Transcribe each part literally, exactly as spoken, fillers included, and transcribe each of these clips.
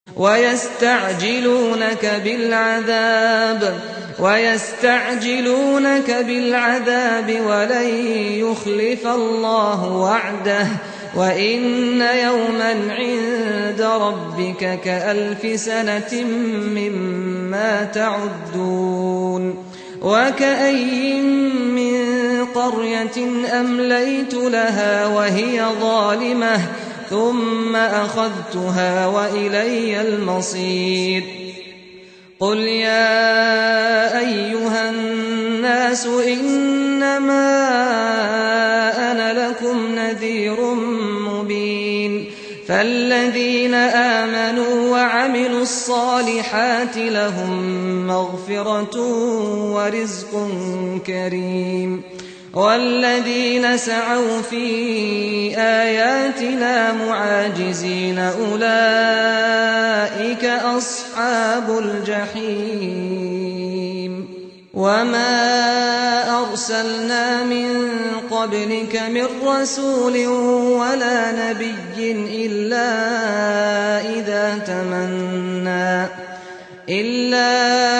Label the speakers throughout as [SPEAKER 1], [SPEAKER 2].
[SPEAKER 1] ويستعجلونك بالعذاب ويستعجلونك بالعذاب ولن يخلف الله وعده وإن يوما عند ربك كألف سنة مما تعدون وكأين من قرية أمليت لها وهي ظالمة ثم أخذتها وإلي المصير قل يا أيها الناس إنما أنا لكم نذير مبين فالذين آمنوا وعملوا الصالحات لهم مغفرة ورزق كريم والذين سعوا في آياتنا معاجزين أولئك أصحاب الجحيم وما أرسلنا من قبلك من رسول ولا نبي إلا إذا تمنى إلا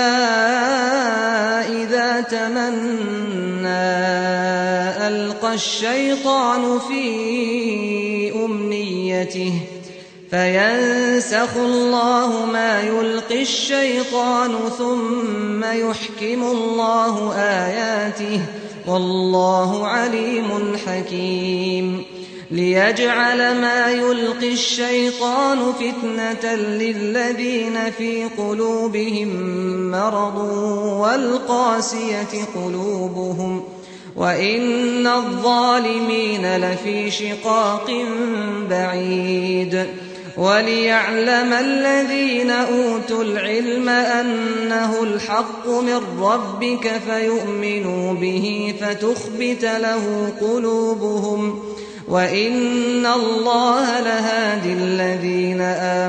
[SPEAKER 1] إذا تمنى ألقى الشيطان في أمنيته فينسخ الله ما يلقي الشيطان ثم يحكم الله آياته والله عليم حكيم ليجعل ما يلقي الشيطان فتنة للذين في قلوبهم مرض والقاسية قلوبهم وإن الظالمين لفي شقاق بعيد وليعلم الذين أوتوا العلم أنه الحق من ربك فيؤمنوا به فتخبت له قلوبهم وإن الله لهادي الذين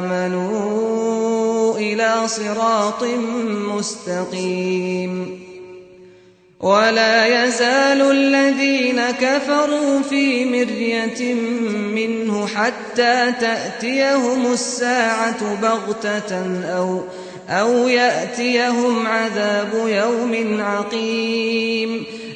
[SPEAKER 1] آمنوا إلى صراط مستقيم ولا يزال الذين كفروا في مرية منه حتى تأتيهم الساعة بغتة أو, أو يأتيهم عذاب يوم عقيم